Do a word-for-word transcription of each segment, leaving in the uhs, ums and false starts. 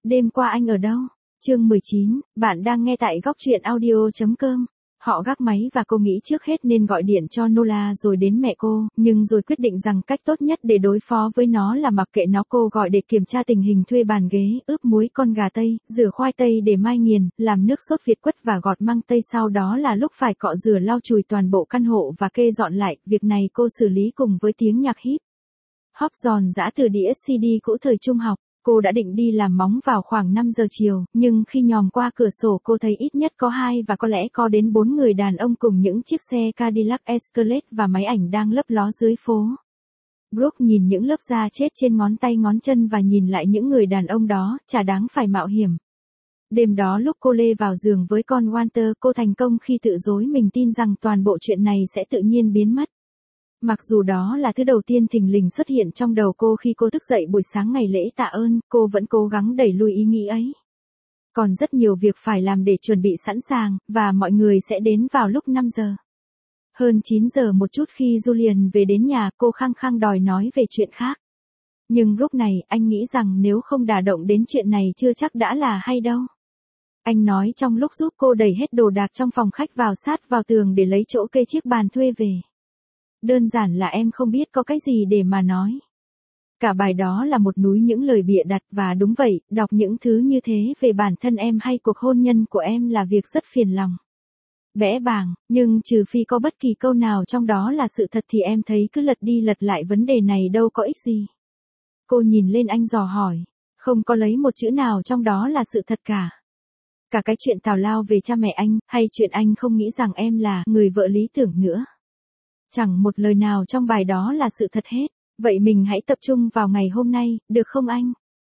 Đêm qua anh ở đâu? Chương mười chín, bạn đang nghe tại góc truyện audio.com. Họ gác máy và cô nghĩ trước hết nên gọi điện cho Nola rồi đến mẹ cô, nhưng rồi quyết định rằng cách tốt nhất để đối phó với nó là mặc kệ nó. Cô gọi để kiểm tra tình hình thuê bàn ghế, ướp muối con gà tây, rửa khoai tây để mai nghiền, làm nước sốt Việt quất và gọt măng tây. Sau đó là lúc phải cọ rửa lau chùi toàn bộ căn hộ và kê dọn lại. Việc này cô xử lý cùng với tiếng nhạc hip hop giòn giã từ đĩa xê đê cũ thời trung học. Cô đã định đi làm móng vào khoảng năm giờ chiều, nhưng khi nhòm qua cửa sổ cô thấy ít nhất có hai và có lẽ có đến bốn người đàn ông cùng những chiếc xe Cadillac Escalade và máy ảnh đang lấp ló dưới phố. Brooke nhìn những lớp da chết trên ngón tay ngón chân và nhìn lại những người đàn ông đó, chả đáng phải mạo hiểm. Đêm đó lúc cô lê vào giường với con Walter, cô thành công khi tự dối mình tin rằng toàn bộ chuyện này sẽ tự nhiên biến mất. Mặc dù đó là thứ đầu tiên thình lình xuất hiện trong đầu cô khi cô thức dậy buổi sáng ngày lễ tạ ơn, cô vẫn cố gắng đẩy lùi ý nghĩ ấy. Còn rất nhiều việc phải làm để chuẩn bị sẵn sàng, và mọi người sẽ đến vào lúc năm giờ. Hơn chín giờ một chút khi Julian về đến nhà, cô khăng khăng đòi nói về chuyện khác. Nhưng lúc này, anh nghĩ rằng nếu không đả động đến chuyện này chưa chắc đã là hay đâu. Anh nói trong lúc giúp cô đẩy hết đồ đạc trong phòng khách vào sát vào tường để lấy chỗ kê chiếc bàn thuê về. Đơn giản là em không biết có cái gì để mà nói. Cả bài đó là một núi những lời bịa đặt và đúng vậy, đọc những thứ như thế về bản thân em hay cuộc hôn nhân của em là việc rất phiền lòng. Bẽ bàng, nhưng trừ phi có bất kỳ câu nào trong đó là sự thật thì em thấy cứ lật đi lật lại vấn đề này đâu có ích gì. Cô nhìn lên anh dò hỏi, không có lấy một chữ nào trong đó là sự thật cả. Cả cái chuyện tào lao về cha mẹ anh, hay chuyện anh không nghĩ rằng em là người vợ lý tưởng nữa. Chẳng một lời nào trong bài đó là sự thật hết. Vậy mình hãy tập trung vào ngày hôm nay, được không anh?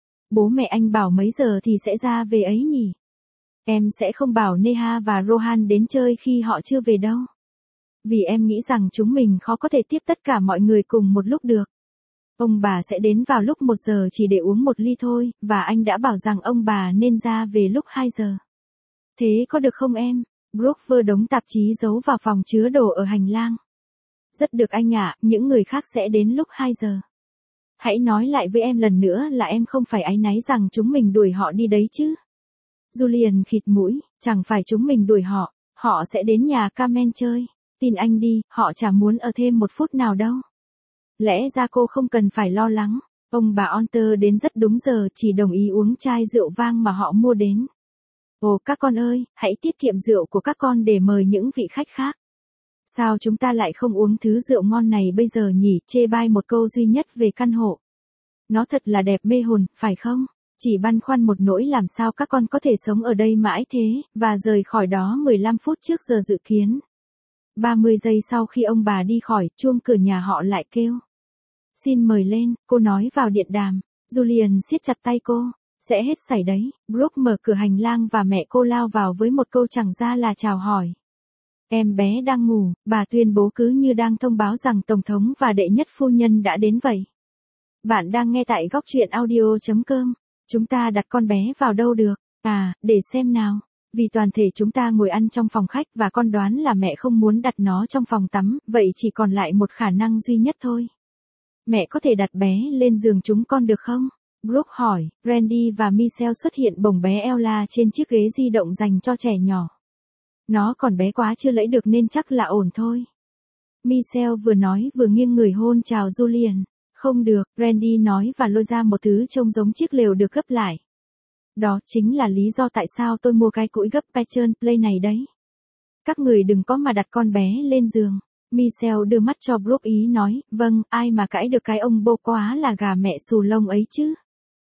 Bố mẹ anh bảo mấy giờ thì sẽ ra về ấy nhỉ? Em sẽ không bảo Neha và Rohan đến chơi khi họ chưa về đâu. Vì em nghĩ rằng chúng mình khó có thể tiếp tất cả mọi người cùng một lúc được. Ông bà sẽ đến vào lúc một giờ chỉ để uống một ly thôi, và anh đã bảo rằng ông bà nên ra về lúc hai giờ. Thế có được không em? Brooke vơ đống tạp chí giấu vào phòng chứa đồ ở hành lang. Rất được anh ạ, những người khác sẽ đến lúc hai giờ. Hãy nói lại với em lần nữa là em không phải áy náy rằng chúng mình đuổi họ đi đấy chứ. Julian khịt mũi, chẳng phải chúng mình đuổi họ, họ sẽ đến nhà Carmen chơi. Tin anh đi, họ chả muốn ở thêm một phút nào đâu. Lẽ ra cô không cần phải lo lắng, ông bà Onter đến rất đúng giờ, chỉ đồng ý uống chai rượu vang mà họ mua đến. Ồ các con ơi, hãy tiết kiệm rượu của các con để mời những vị khách khác. Sao chúng ta lại không uống thứ rượu ngon này bây giờ nhỉ? Chê bai một câu duy nhất về căn hộ. Nó thật là đẹp mê hồn, phải không? Chỉ băn khoăn một nỗi làm sao các con có thể sống ở đây mãi thế, và rời khỏi đó mười lăm phút trước giờ dự kiến. ba mươi giây sau khi ông bà đi khỏi, chuông cửa nhà họ lại kêu. Xin mời lên, cô nói vào điện đàm. Julian siết chặt tay cô. Sẽ hết sảy đấy. Brooke mở cửa hành lang và mẹ cô lao vào với một câu chẳng ra là chào hỏi. Em bé đang ngủ, bà tuyên bố cứ như đang thông báo rằng Tổng thống và đệ nhất phu nhân đã đến vậy. Bạn đang nghe tại góc truyện audio.com. Chúng ta đặt con bé vào đâu được? À, để xem nào. Vì toàn thể chúng ta ngồi ăn trong phòng khách và con đoán là mẹ không muốn đặt nó trong phòng tắm, vậy chỉ còn lại một khả năng duy nhất thôi. Mẹ có thể đặt bé lên giường chúng con được không? Brooke hỏi. Randy và Michelle xuất hiện bồng bé Ella trên chiếc ghế di động dành cho trẻ nhỏ. Nó còn bé quá chưa lấy được nên chắc là ổn thôi. Michelle vừa nói vừa nghiêng người hôn chào Julian. Không được, Randy nói và lôi ra một thứ trông giống chiếc lều được gấp lại. Đó chính là lý do tại sao tôi mua cái cũi gấp Pattern Play này đấy. Các người đừng có mà đặt con bé lên giường. Michelle đưa mắt cho Brooke ý nói, vâng, ai mà cãi được cái ông bô quá là gà mẹ xù lông ấy chứ.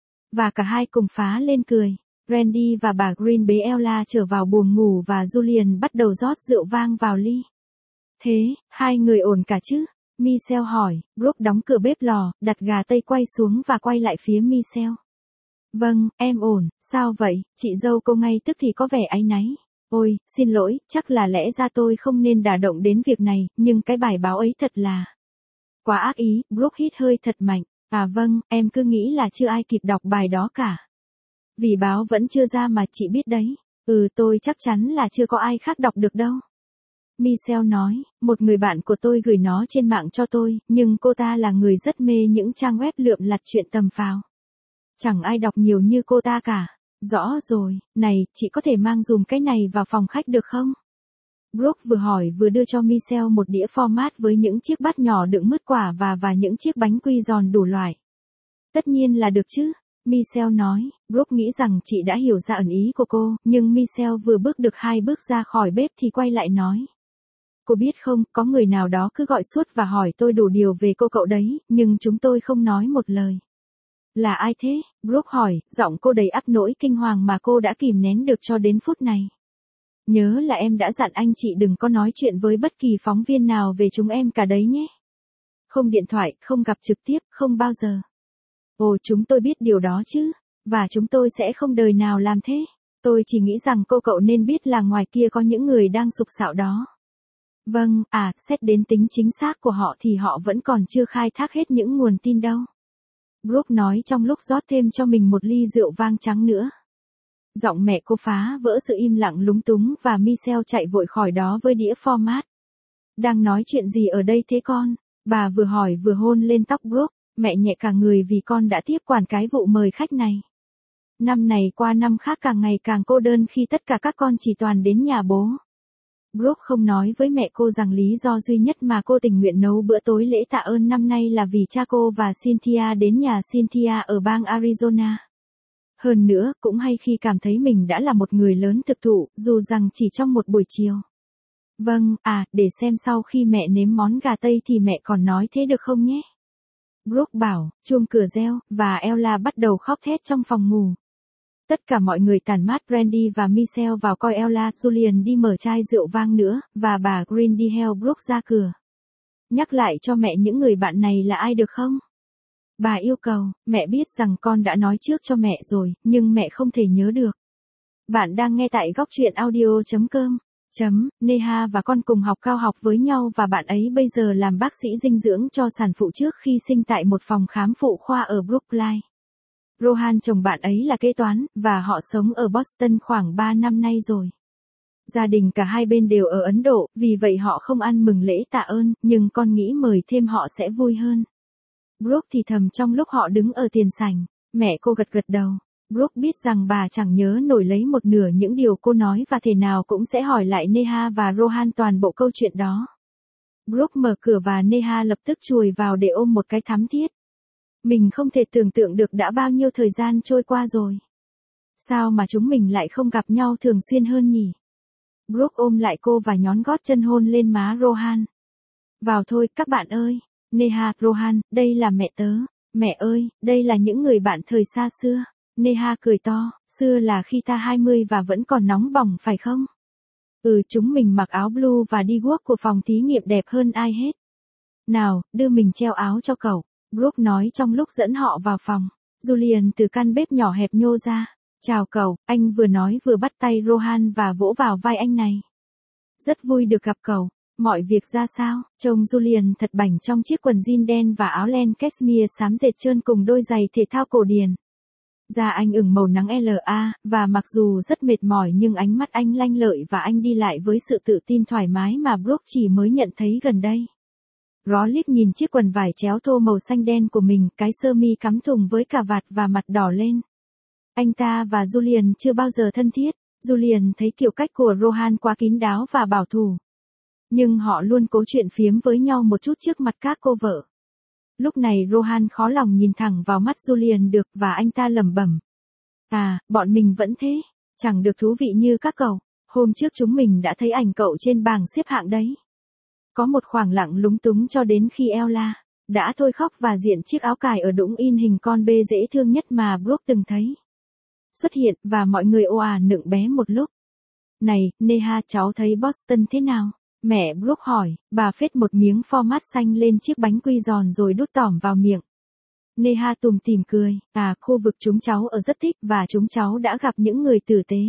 Và cả hai cùng phá lên cười. Randy và bà Green bế Ella trở vào buồng ngủ và Julian bắt đầu rót rượu vang vào ly. Thế, hai người ổn cả chứ? Michelle hỏi. Brooke đóng cửa bếp lò, đặt gà tây quay xuống và quay lại phía Michelle. Vâng, em ổn, sao vậy? Chị dâu cô ngay tức thì có vẻ áy náy. Ôi, xin lỗi, chắc là lẽ ra tôi không nên đả động đến việc này, nhưng cái bài báo ấy thật là quá ác ý. Brooke hít hơi thật mạnh. À vâng, em cứ nghĩ là chưa ai kịp đọc bài đó cả. Vì báo vẫn chưa ra mà chị biết đấy. Ừ tôi chắc chắn là chưa có ai khác đọc được đâu. Michelle nói, một người bạn của tôi gửi nó trên mạng cho tôi, nhưng cô ta là người rất mê những trang web lượm lặt chuyện tầm phào. Chẳng ai đọc nhiều như cô ta cả. Rõ rồi, này, chị có thể mang dùm cái này vào phòng khách được không? Brooke vừa hỏi vừa đưa cho Michelle một đĩa format với những chiếc bát nhỏ đựng mứt quả và và những chiếc bánh quy giòn đủ loại. Tất nhiên là được chứ, Michelle nói. Brooke nghĩ rằng chị đã hiểu ra ẩn ý của cô, nhưng Michelle vừa bước được hai bước ra khỏi bếp thì quay lại nói. Cô biết không, có người nào đó cứ gọi suốt và hỏi tôi đủ điều về cô cậu đấy, nhưng chúng tôi không nói một lời. Là ai thế? Brooke hỏi, giọng cô đầy ắp nỗi kinh hoàng mà cô đã kìm nén được cho đến phút này. Nhớ là em đã dặn anh chị đừng có nói chuyện với bất kỳ phóng viên nào về chúng em cả đấy nhé. Không điện thoại, không gặp trực tiếp, không bao giờ. Ồ, chúng tôi biết điều đó chứ, và chúng tôi sẽ không đời nào làm thế. Tôi chỉ nghĩ rằng cô cậu nên biết là ngoài kia có những người đang sục sạo đó. Vâng, à, xét đến tính chính xác của họ thì họ vẫn còn chưa khai thác hết những nguồn tin đâu. Brooke nói trong lúc rót thêm cho mình một ly rượu vang trắng nữa. Giọng mẹ cô phá vỡ sự im lặng lúng túng và Michelle chạy vội khỏi đó với đĩa format. Đang nói chuyện gì ở đây thế con? Bà vừa hỏi vừa hôn lên tóc Brooke, mẹ nhẹ cả người vì con đã tiếp quản cái vụ mời khách này. Năm này qua năm khác càng ngày càng cô đơn khi tất cả các con chỉ toàn đến nhà bố. Brooke không nói với mẹ cô rằng lý do duy nhất mà cô tình nguyện nấu bữa tối lễ tạ ơn năm nay là vì cha cô và Cynthia đến nhà Cynthia ở bang Arizona. Hơn nữa, cũng hay khi cảm thấy mình đã là một người lớn thực thụ, dù rằng chỉ trong một buổi chiều. Vâng, à, để xem sau khi mẹ nếm món gà Tây thì mẹ còn nói thế được không nhé? Brooke bảo, chuông cửa reo, và Ella bắt đầu khóc thét trong phòng ngủ. Tất cả mọi người tản mát Brandy và Michelle vào coi Ella, Julian đi mở chai rượu vang nữa, và bà Green đi theo Brooke ra cửa. Nhắc lại cho mẹ những người bạn này là ai được không? Bà yêu cầu, mẹ biết rằng con đã nói trước cho mẹ rồi, nhưng mẹ không thể nhớ được. Bạn đang nghe tại góc truyện audio chấm com. Chấm, Neha và con cùng học cao học với nhau và bạn ấy bây giờ làm bác sĩ dinh dưỡng cho sản phụ trước khi sinh tại một phòng khám phụ khoa ở Brookline. Rohan chồng bạn ấy là kế toán, và họ sống ở Boston khoảng ba năm nay rồi. Gia đình cả hai bên đều ở Ấn Độ, vì vậy họ không ăn mừng lễ tạ ơn, nhưng con nghĩ mời thêm họ sẽ vui hơn. Brooke thì thầm trong lúc họ đứng ở tiền sảnh, mẹ cô gật gật đầu. Brooke biết rằng bà chẳng nhớ nổi lấy một nửa những điều cô nói và thể nào cũng sẽ hỏi lại Neha và Rohan toàn bộ câu chuyện đó. Brooke mở cửa và Neha lập tức chùi vào để ôm một cái thắm thiết. Mình không thể tưởng tượng được đã bao nhiêu thời gian trôi qua rồi. Sao mà chúng mình lại không gặp nhau thường xuyên hơn nhỉ? Brooke ôm lại cô và nhón gót chân hôn lên má Rohan. Vào thôi các bạn ơi. Neha, Rohan, đây là mẹ tớ. Mẹ ơi, đây là những người bạn thời xa xưa. Neha cười to, xưa là khi ta hai mươi và vẫn còn nóng bỏng phải không? Ừ, chúng mình mặc áo blue và đi guốc của phòng thí nghiệm đẹp hơn ai hết. Nào, đưa mình treo áo cho cậu, Brooke nói trong lúc dẫn họ vào phòng. Julian từ căn bếp nhỏ hẹp nhô ra. Chào cậu, anh vừa nói vừa bắt tay Rohan và vỗ vào vai anh này. Rất vui được gặp cậu. Mọi việc ra sao? Trông Julian thật bảnh trong chiếc quần jean đen và áo len cashmere xám dệt trơn cùng đôi giày thể thao cổ điển. Da anh ửng màu nắng lờ a, và mặc dù rất mệt mỏi nhưng ánh mắt anh lanh lợi và anh đi lại với sự tự tin thoải mái mà Brooke chỉ mới nhận thấy gần đây. Ró liếc nhìn chiếc quần vải chéo thô màu xanh đen của mình, cái sơ mi cắm thùng với cà vạt và mặt đỏ lên. Anh ta và Julian chưa bao giờ thân thiết. Julian thấy kiểu cách của Rohan quá kín đáo và bảo thủ. Nhưng họ luôn cố chuyện phiếm với nhau một chút trước mặt các cô vợ. Lúc này Rohan khó lòng nhìn thẳng vào mắt Julian được và anh ta lẩm bẩm. À, bọn mình vẫn thế. Chẳng được thú vị như các cậu. Hôm trước chúng mình đã thấy ảnh cậu trên bảng xếp hạng đấy. Có một khoảng lặng lúng túng cho đến khi Ella đã thôi khóc và diện chiếc áo cài ở đũng in hình con bê dễ thương nhất mà Brooke từng thấy. Xuất hiện và mọi người ồ ả nựng bé một lúc. Này, Neha, cháu thấy Boston thế nào? Mẹ Brooke hỏi, bà phết một miếng format xanh lên chiếc bánh quy giòn rồi đút tỏm vào miệng. Neha tủm tỉm cười, à, khu vực chúng cháu ở rất thích và chúng cháu đã gặp những người tử tế.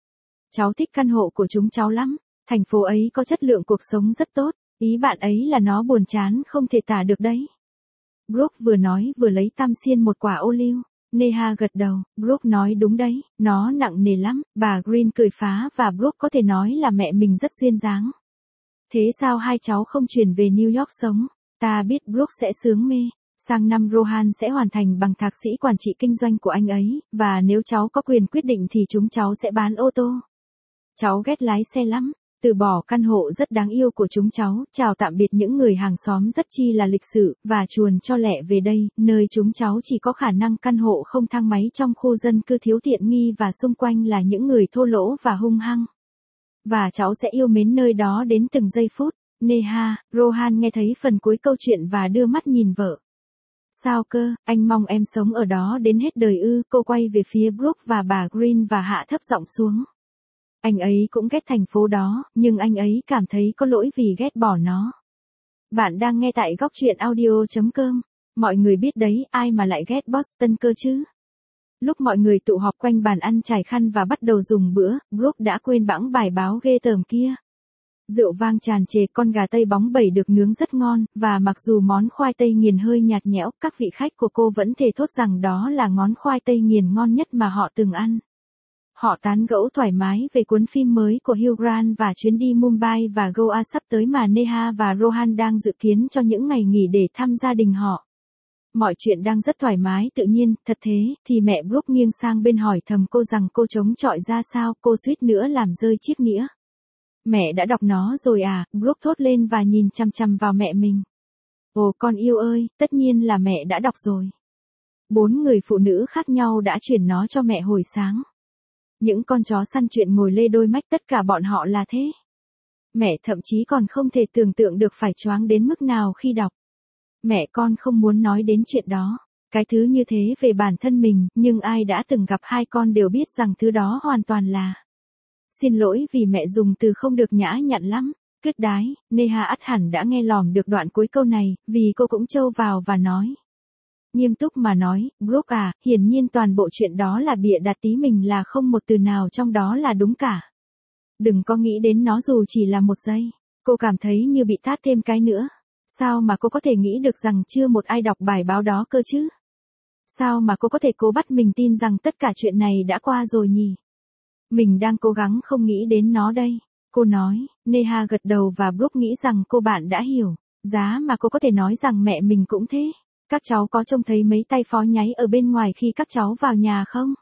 Cháu thích căn hộ của chúng cháu lắm, thành phố ấy có chất lượng cuộc sống rất tốt, ý bạn ấy là nó buồn chán không thể tả được đấy. Brooke vừa nói vừa lấy tăm xiên một quả ô liu. Neha gật đầu, Brooke nói đúng đấy, nó nặng nề lắm, bà Green cười phá và Brooke có thể nói là mẹ mình rất duyên dáng. Thế sao hai cháu không chuyển về New York sống? Ta biết Brooke sẽ sướng mê. Sang năm Rohan sẽ hoàn thành bằng thạc sĩ quản trị kinh doanh của anh ấy, và nếu cháu có quyền quyết định thì chúng cháu sẽ bán ô tô. Cháu ghét lái xe lắm. Từ bỏ căn hộ rất đáng yêu của chúng cháu, chào tạm biệt những người hàng xóm rất chi là lịch sự, và chuồn cho lẹ về đây, nơi chúng cháu chỉ có khả năng căn hộ không thang máy trong khu dân cư thiếu tiện nghi và xung quanh là những người thô lỗ và hung hăng. Và cháu sẽ yêu mến nơi đó đến từng giây phút. Neha, Rohan nghe thấy phần cuối câu chuyện và đưa mắt nhìn vợ. Sao cơ, anh mong em sống ở đó đến hết đời ư? Cô quay về phía Brooke và bà Green và hạ thấp giọng xuống. Anh ấy cũng ghét thành phố đó, nhưng anh ấy cảm thấy có lỗi vì ghét bỏ nó. Bạn đang nghe tại góc truyện audio chấm com. Mọi người biết đấy, ai mà lại ghét Boston cơ chứ? Lúc mọi người tụ họp quanh bàn ăn trải khăn và bắt đầu dùng bữa, Brooke đã quên bẵng bài báo ghê tởm kia. Rượu vang tràn trề, con gà tây bóng bẩy được nướng rất ngon, và mặc dù món khoai tây nghiền hơi nhạt nhẽo, các vị khách của cô vẫn thề thốt rằng đó là ngón khoai tây nghiền ngon nhất mà họ từng ăn. Họ tán gẫu thoải mái về cuốn phim mới của Hugh Grant và chuyến đi Mumbai và Goa sắp tới mà Neha và Rohan đang dự kiến cho những ngày nghỉ để thăm gia đình họ. Mọi chuyện đang rất thoải mái tự nhiên, thật thế, thì mẹ Brooke nghiêng sang bên hỏi thầm cô rằng cô chống chọi ra sao, cô suýt nữa làm rơi chiếc nĩa. Mẹ đã đọc nó rồi à? Brooke thốt lên và nhìn chằm chằm vào mẹ mình. Ồ con yêu ơi, tất nhiên là mẹ đã đọc rồi. Bốn người phụ nữ khác nhau đã chuyển nó cho mẹ hồi sáng. Những con chó săn chuyện ngồi lê đôi mách, tất cả bọn họ là thế. Mẹ thậm chí còn không thể tưởng tượng được phải choáng đến mức nào khi đọc. Mẹ con không muốn nói đến chuyện đó. Cái thứ như thế về bản thân mình, nhưng ai đã từng gặp hai con đều biết rằng thứ đó hoàn toàn là. Xin lỗi vì mẹ dùng từ không được nhã nhặn lắm. Cứt đái, Neha ắt hẳn đã nghe lỏm được đoạn cuối câu này, vì cô cũng trâu vào và nói. Nghiêm túc mà nói, Brooke à, hiển nhiên toàn bộ chuyện đó là bịa đặt, tí mình là không một từ nào trong đó là đúng cả. Đừng có nghĩ đến nó dù chỉ là một giây. Cô cảm thấy như bị tát thêm cái nữa. Sao mà cô có thể nghĩ được rằng chưa một ai đọc bài báo đó cơ chứ? Sao mà cô có thể cố bắt mình tin rằng tất cả chuyện này đã qua rồi nhỉ? Mình đang cố gắng không nghĩ đến nó đây. Cô nói, Neha gật đầu và Brooke nghĩ rằng cô bạn đã hiểu. Giá mà cô có thể nói rằng mẹ mình cũng thế. Các cháu có trông thấy mấy tay phó nháy ở bên ngoài khi các cháu vào nhà không?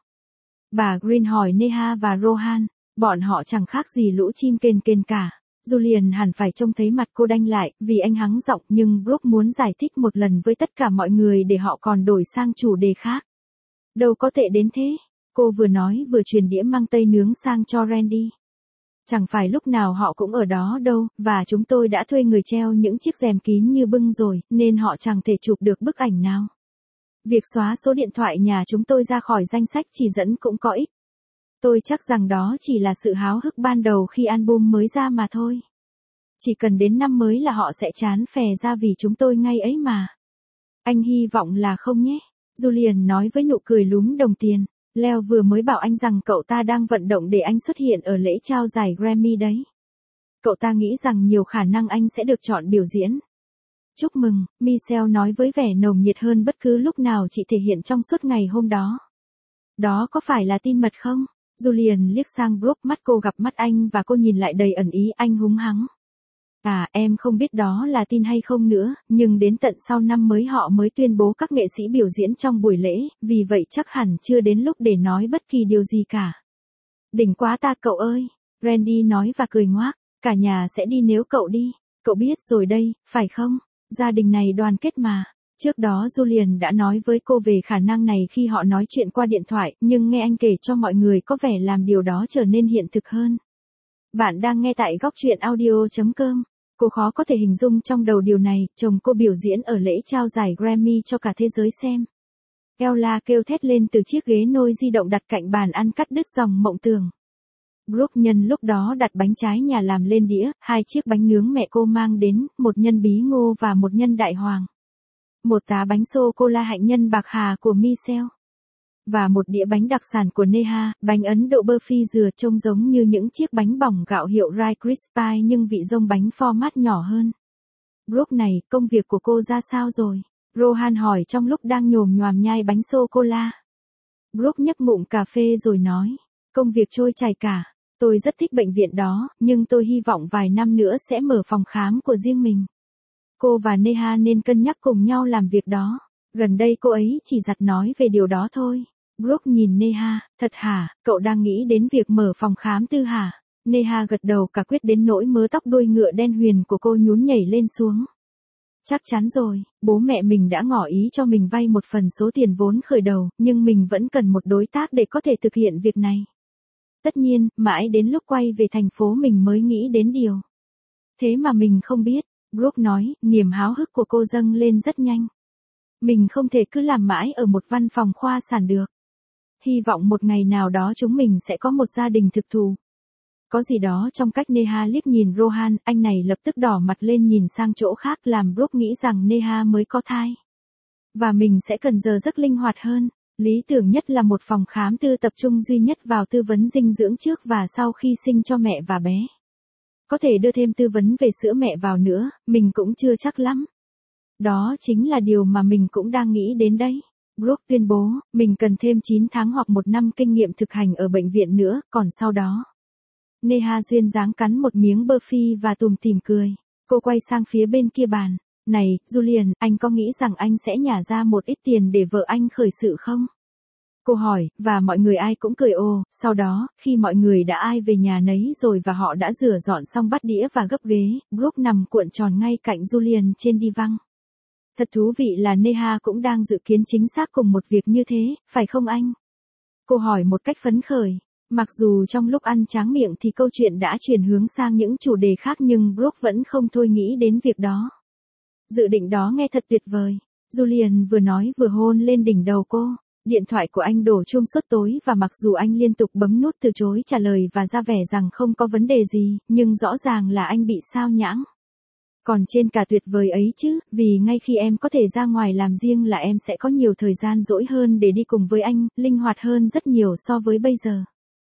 Bà Green hỏi Neha và Rohan. Bọn họ chẳng khác gì lũ chim kền kền cả. Julian hẳn phải trông thấy mặt cô đanh lại, vì anh hắng giọng, nhưng Brooke muốn giải thích một lần với tất cả mọi người để họ còn đổi sang chủ đề khác. Đâu có tệ đến thế. Cô vừa nói vừa truyền đĩa mang tây nướng sang cho Randy. Chẳng phải lúc nào họ cũng ở đó đâu, và chúng tôi đã thuê người treo những chiếc rèm kín như bưng rồi, nên họ chẳng thể chụp được bức ảnh nào. Việc xóa số điện thoại nhà chúng tôi ra khỏi danh sách chỉ dẫn cũng có ích. Tôi chắc rằng đó chỉ là sự háo hức ban đầu khi album mới ra mà thôi. Chỉ cần đến năm mới là họ sẽ chán phè ra vì chúng tôi ngay ấy mà. Anh hy vọng là không nhé. Julian nói với nụ cười lúm đồng tiền. Leo vừa mới bảo anh rằng cậu ta đang vận động để anh xuất hiện ở lễ trao giải Grammy đấy. Cậu ta nghĩ rằng nhiều khả năng anh sẽ được chọn biểu diễn. Chúc mừng, Michelle nói với vẻ nồng nhiệt hơn bất cứ lúc nào chị thể hiện trong suốt ngày hôm đó. Đó có phải là tin mật không? Julian liếc sang Brooke, mắt cô gặp mắt anh và cô nhìn lại đầy ẩn ý, anh húng hắng. À, em không biết đó là tin hay không nữa, nhưng đến tận sau năm mới họ mới tuyên bố các nghệ sĩ biểu diễn trong buổi lễ, vì vậy chắc hẳn chưa đến lúc để nói bất kỳ điều gì cả. Đỉnh quá ta cậu ơi, Randy nói và cười ngoác, cả nhà sẽ đi nếu cậu đi, cậu biết rồi đây, phải không? Gia đình này đoàn kết mà. Trước đó Julian đã nói với cô về khả năng này khi họ nói chuyện qua điện thoại, nhưng nghe anh kể cho mọi người có vẻ làm điều đó trở nên hiện thực hơn. Bạn đang nghe tại góc truyện audio chấm com. Cô khó có thể hình dung trong đầu điều này, chồng cô biểu diễn ở lễ trao giải Grammy cho cả thế giới xem. Ella kêu thét lên từ chiếc ghế nôi di động đặt cạnh bàn ăn, cắt đứt dòng mộng tưởng. Brooke nhân lúc đó đặt bánh trái nhà làm lên đĩa, hai chiếc bánh nướng mẹ cô mang đến, một nhân bí ngô và một nhân đại hoàng. Một tá bánh sô-cô-la hạnh nhân bạc hà của Michelle. Và một đĩa bánh đặc sản của Neha, bánh Ấn Độ Burfi dừa trông giống như những chiếc bánh bỏng gạo hiệu Rice Krispies nhưng vị rông bánh format nhỏ hơn. Brooke này, công việc của cô ra sao rồi? Rohan hỏi trong lúc đang nhồm nhoàm nhai bánh sô-cô-la. Brooke nhấp ngụm cà phê rồi nói, công việc trôi chảy cả. Tôi rất thích bệnh viện đó, nhưng tôi hy vọng vài năm nữa sẽ mở phòng khám của riêng mình. Cô và Neha nên cân nhắc cùng nhau làm việc đó. Gần đây cô ấy chỉ giặt nói về điều đó thôi. Brooke nhìn Neha, thật hả, cậu đang nghĩ đến việc mở phòng khám tư hả? Neha gật đầu cả quyết đến nỗi mớ tóc đuôi ngựa đen huyền của cô nhún nhảy lên xuống. Chắc chắn rồi, bố mẹ mình đã ngỏ ý cho mình vay một phần số tiền vốn khởi đầu, nhưng mình vẫn cần một đối tác để có thể thực hiện việc này. Tất nhiên, mãi đến lúc quay về thành phố mình mới nghĩ đến điều. Thế mà mình không biết, Brooke nói, niềm háo hức của cô dâng lên rất nhanh. Mình không thể cứ làm mãi ở một văn phòng khoa sản được. Hy vọng một ngày nào đó chúng mình sẽ có một gia đình thực thụ. Có gì đó trong cách Neha liếc nhìn Rohan, anh này lập tức đỏ mặt lên nhìn sang chỗ khác làm Brooke nghĩ rằng Neha mới có thai. Và mình sẽ cần giờ giấc linh hoạt hơn. Lý tưởng nhất là một phòng khám tư tập trung duy nhất vào tư vấn dinh dưỡng trước và sau khi sinh cho mẹ và bé. Có thể đưa thêm tư vấn về sữa mẹ vào nữa, mình cũng chưa chắc lắm. Đó chính là điều mà mình cũng đang nghĩ đến đấy. Brooke tuyên bố, mình cần thêm chín tháng hoặc một năm kinh nghiệm thực hành ở bệnh viện nữa, còn sau đó. Neha duyên dáng cắn một miếng bơ phi và tủm tỉm cười. Cô quay sang phía bên kia bàn. Này, Julian, anh có nghĩ rằng anh sẽ nhả ra một ít tiền để vợ anh khởi sự không? Cô hỏi, và mọi người ai cũng cười ồ. Sau đó, khi mọi người đã ai về nhà nấy rồi và họ đã rửa dọn xong bát đĩa và gấp ghế, Brooke nằm cuộn tròn ngay cạnh Julian trên đi văng. Thật thú vị là Neha cũng đang dự kiến chính xác cùng một việc như thế, phải không anh? Cô hỏi một cách phấn khởi. Mặc dù trong lúc ăn tráng miệng thì câu chuyện đã chuyển hướng sang những chủ đề khác nhưng Brooke vẫn không thôi nghĩ đến việc đó. Dự định đó nghe thật tuyệt vời. Julian vừa nói vừa hôn lên đỉnh đầu cô. Điện thoại của anh đổ chuông suốt tối và mặc dù anh liên tục bấm nút từ chối trả lời và ra vẻ rằng không có vấn đề gì, nhưng rõ ràng là anh bị sao nhãng. Còn trên cả tuyệt vời ấy chứ, vì ngay khi em có thể ra ngoài làm riêng là em sẽ có nhiều thời gian rỗi hơn để đi cùng với anh, linh hoạt hơn rất nhiều so với bây giờ.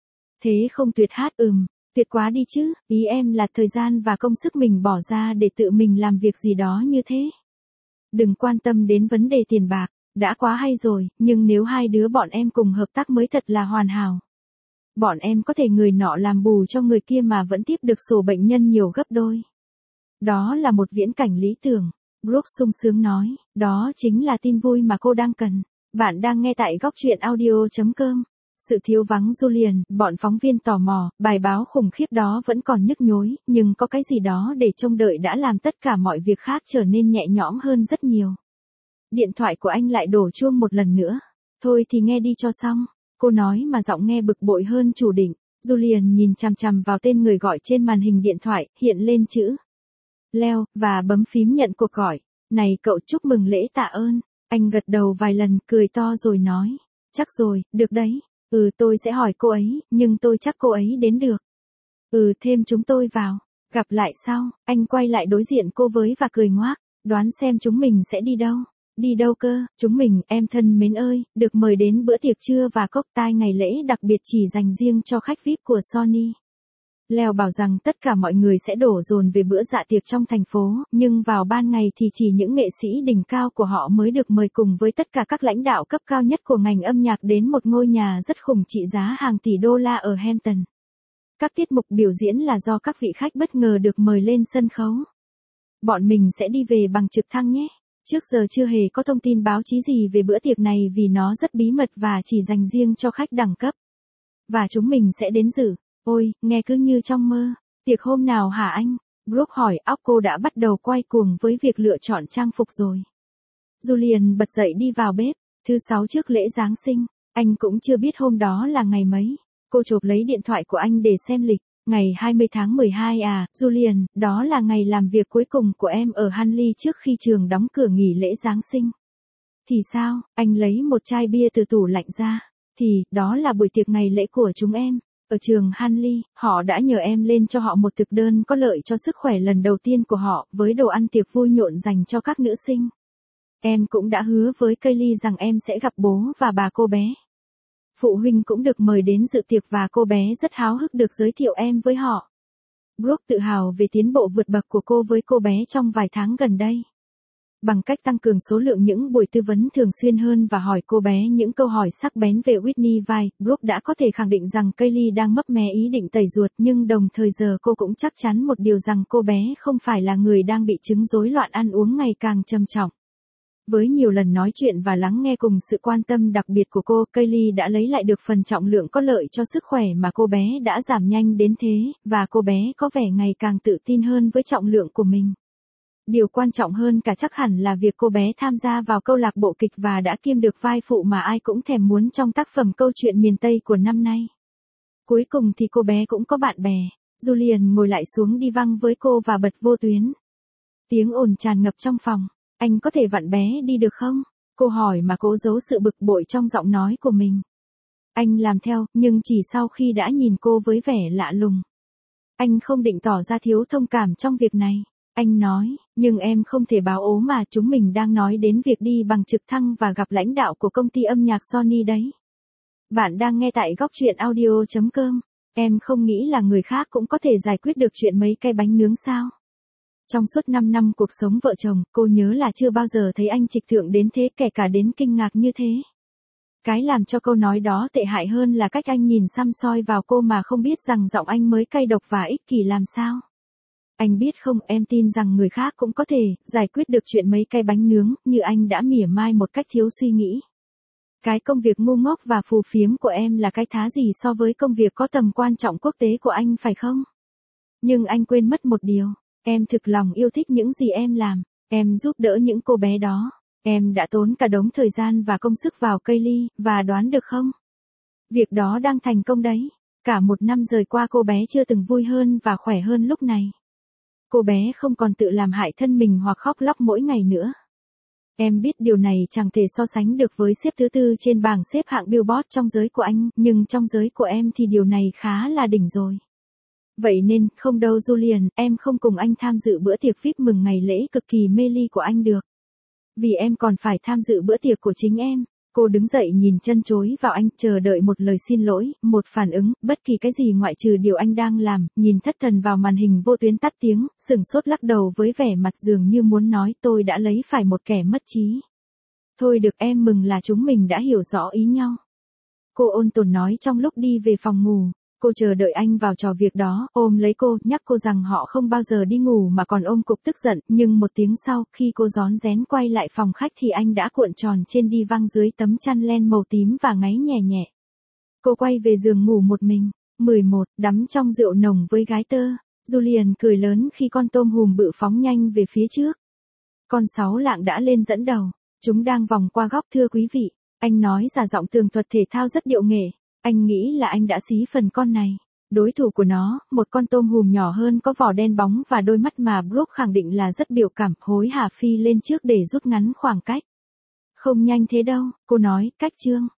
Thế không tuyệt hát ừm, tuyệt quá đi chứ, ý em là thời gian và công sức mình bỏ ra để tự mình làm việc gì đó như thế. Đừng quan tâm đến vấn đề tiền bạc, đã quá hay rồi, nhưng nếu hai đứa bọn em cùng hợp tác mới thật là hoàn hảo. Bọn em có thể người nọ làm bù cho người kia mà vẫn tiếp được sổ bệnh nhân nhiều gấp đôi. Đó là một viễn cảnh lý tưởng, Brooke sung sướng nói, đó chính là tin vui mà cô đang cần. Bạn đang nghe tại góc truyện audio chấm com. Sự thiếu vắng Julian, bọn phóng viên tò mò, bài báo khủng khiếp đó vẫn còn nhức nhối, nhưng có cái gì đó để trông đợi đã làm tất cả mọi việc khác trở nên nhẹ nhõm hơn rất nhiều. Điện thoại của anh lại đổ chuông một lần nữa. Thôi thì nghe đi cho xong, cô nói mà giọng nghe bực bội hơn chủ định. Julian nhìn chằm chằm vào tên người gọi trên màn hình điện thoại, hiện lên chữ Leo, và bấm phím nhận cuộc gọi. Này cậu, chúc mừng lễ tạ ơn. Anh gật đầu vài lần, cười to rồi nói. Chắc rồi, được đấy. Ừ, tôi sẽ hỏi cô ấy, nhưng tôi chắc cô ấy đến được. Ừ, thêm chúng tôi vào. Gặp lại sau. Anh quay lại đối diện cô với và cười ngoác. Đoán xem chúng mình sẽ đi đâu. Đi đâu cơ? Chúng mình, em thân mến ơi, được mời đến bữa tiệc trưa và cocktail ngày lễ đặc biệt chỉ dành riêng cho khách vi ai pi của Sony. Leo bảo rằng tất cả mọi người sẽ đổ dồn về bữa dạ tiệc trong thành phố, nhưng vào ban ngày thì chỉ những nghệ sĩ đỉnh cao của họ mới được mời cùng với tất cả các lãnh đạo cấp cao nhất của ngành âm nhạc đến một ngôi nhà rất khủng trị giá hàng tỷ đô la ở Hampton. Các tiết mục biểu diễn là do các vị khách bất ngờ được mời lên sân khấu. Bọn mình sẽ đi về bằng trực thăng nhé. Trước giờ chưa hề có thông tin báo chí gì về bữa tiệc này vì nó rất bí mật và chỉ dành riêng cho khách đẳng cấp. Và chúng mình sẽ đến dự. Ôi, nghe cứ như trong mơ. Tiệc hôm nào hả anh? Brooke hỏi, óc cô đã bắt đầu quay cuồng với việc lựa chọn trang phục rồi. Julian bật dậy đi vào bếp. Thứ sáu trước lễ Giáng sinh. Anh cũng chưa biết hôm đó là ngày mấy. Cô chộp lấy điện thoại của anh để xem lịch. Ngày hai mươi tháng mười hai à, Julian, đó là ngày làm việc cuối cùng của em ở Hanley trước khi trường đóng cửa nghỉ lễ Giáng sinh. Thì sao? Anh lấy một chai bia từ tủ lạnh ra. Thì, đó là buổi tiệc ngày lễ của chúng em. Ở trường Hanley, họ đã nhờ em lên cho họ một thực đơn có lợi cho sức khỏe lần đầu tiên của họ, với đồ ăn tiệc vui nhộn dành cho các nữ sinh. Em cũng đã hứa với Kaylee rằng em sẽ gặp bố và bà cô bé. Phụ huynh cũng được mời đến dự tiệc và cô bé rất háo hức được giới thiệu em với họ. Brooke tự hào về tiến bộ vượt bậc của cô với cô bé trong vài tháng gần đây. Bằng cách tăng cường số lượng những buổi tư vấn thường xuyên hơn và hỏi cô bé những câu hỏi sắc bén về Whitney vai, Brooke đã có thể khẳng định rằng Kaylee đang mấp mé ý định tẩy ruột, nhưng đồng thời giờ cô cũng chắc chắn một điều rằng cô bé không phải là người đang bị chứng rối loạn ăn uống ngày càng trầm trọng. Với nhiều lần nói chuyện và lắng nghe cùng sự quan tâm đặc biệt của cô, Kylie đã lấy lại được phần trọng lượng có lợi cho sức khỏe mà cô bé đã giảm nhanh đến thế, và cô bé có vẻ ngày càng tự tin hơn với trọng lượng của mình. Điều quan trọng hơn cả chắc hẳn là việc cô bé tham gia vào câu lạc bộ kịch và đã kiêm được vai phụ mà ai cũng thèm muốn trong tác phẩm Câu chuyện miền Tây của năm nay. Cuối cùng thì cô bé cũng có bạn bè. Julian ngồi lại xuống đi văng với cô và bật vô tuyến. Tiếng ồn tràn ngập trong phòng. Anh có thể vặn bé đi được không? Cô hỏi mà cố giấu sự bực bội trong giọng nói của mình. Anh làm theo, nhưng chỉ sau khi đã nhìn cô với vẻ lạ lùng. Anh không định tỏ ra thiếu thông cảm trong việc này. Anh nói, nhưng em không thể báo ố mà, chúng mình đang nói đến việc đi bằng trực thăng và gặp lãnh đạo của công ty âm nhạc Sony đấy. Bạn đang nghe tại góc truyện audio chấm com. Em không nghĩ là người khác cũng có thể giải quyết được chuyện mấy cây bánh nướng sao? Trong suốt năm năm cuộc sống vợ chồng, cô nhớ là chưa bao giờ thấy anh trịch thượng đến thế, kể cả đến kinh ngạc như thế. Cái làm cho câu nói đó tệ hại hơn là cách anh nhìn săm soi vào cô mà không biết rằng giọng anh mới cay độc và ích kỷ làm sao. Anh biết không, em tin rằng người khác cũng có thể giải quyết được chuyện mấy cây bánh nướng, như anh đã mỉa mai một cách thiếu suy nghĩ. Cái công việc ngu ngốc và phù phiếm của em là cái thá gì so với công việc có tầm quan trọng quốc tế của anh, phải không? Nhưng anh quên mất một điều, em thực lòng yêu thích những gì em làm, em giúp đỡ những cô bé đó, em đã tốn cả đống thời gian và công sức vào Kylie, và đoán được không? Việc đó đang thành công đấy. Cả một năm rời qua cô bé chưa từng vui hơn và khỏe hơn lúc này. Cô bé không còn tự làm hại thân mình hoặc khóc lóc mỗi ngày nữa. Em biết điều này chẳng thể so sánh được với xếp thứ tư trên bảng xếp hạng Billboard trong giới của anh, nhưng trong giới của em thì điều này khá là đỉnh rồi. Vậy nên, không đâu Julian, em không cùng anh tham dự bữa tiệc vi ai pi mừng ngày lễ cực kỳ mê ly của anh được. Vì em còn phải tham dự bữa tiệc của chính em. Cô đứng dậy nhìn chân chối vào anh, chờ đợi một lời xin lỗi, một phản ứng, bất kỳ cái gì ngoại trừ điều anh đang làm, nhìn thất thần vào màn hình vô tuyến tắt tiếng, sửng sốt lắc đầu với vẻ mặt dường như muốn nói tôi đã lấy phải một kẻ mất trí. Thôi được, em mừng là chúng mình đã hiểu rõ ý nhau. Cô ôn tồn nói trong lúc đi về phòng ngủ. Cô chờ đợi anh vào trò việc đó, ôm lấy cô, nhắc cô rằng họ không bao giờ đi ngủ mà còn ôm cục tức giận, nhưng một tiếng sau, khi cô rón rén quay lại phòng khách thì anh đã cuộn tròn trên đi văng dưới tấm chăn len màu tím và ngáy nhẹ nhẹ. Cô quay về giường ngủ một mình. mười một, đắm trong rượu nồng với gái tơ. Julian cười lớn khi con tôm hùm bự phóng nhanh về phía trước. Con sáu lạng đã lên dẫn đầu. Chúng đang vòng qua góc, thưa quý vị. Anh nói giả giọng tường thuật thể thao rất điệu nghệ. Anh nghĩ là anh đã xí phần con này. Đối thủ của nó, một con tôm hùm nhỏ hơn có vỏ đen bóng và đôi mắt mà Brooke khẳng định là rất biểu cảm, hối hả phi lên trước để rút ngắn khoảng cách. Không nhanh thế đâu, cô nói, cách chương.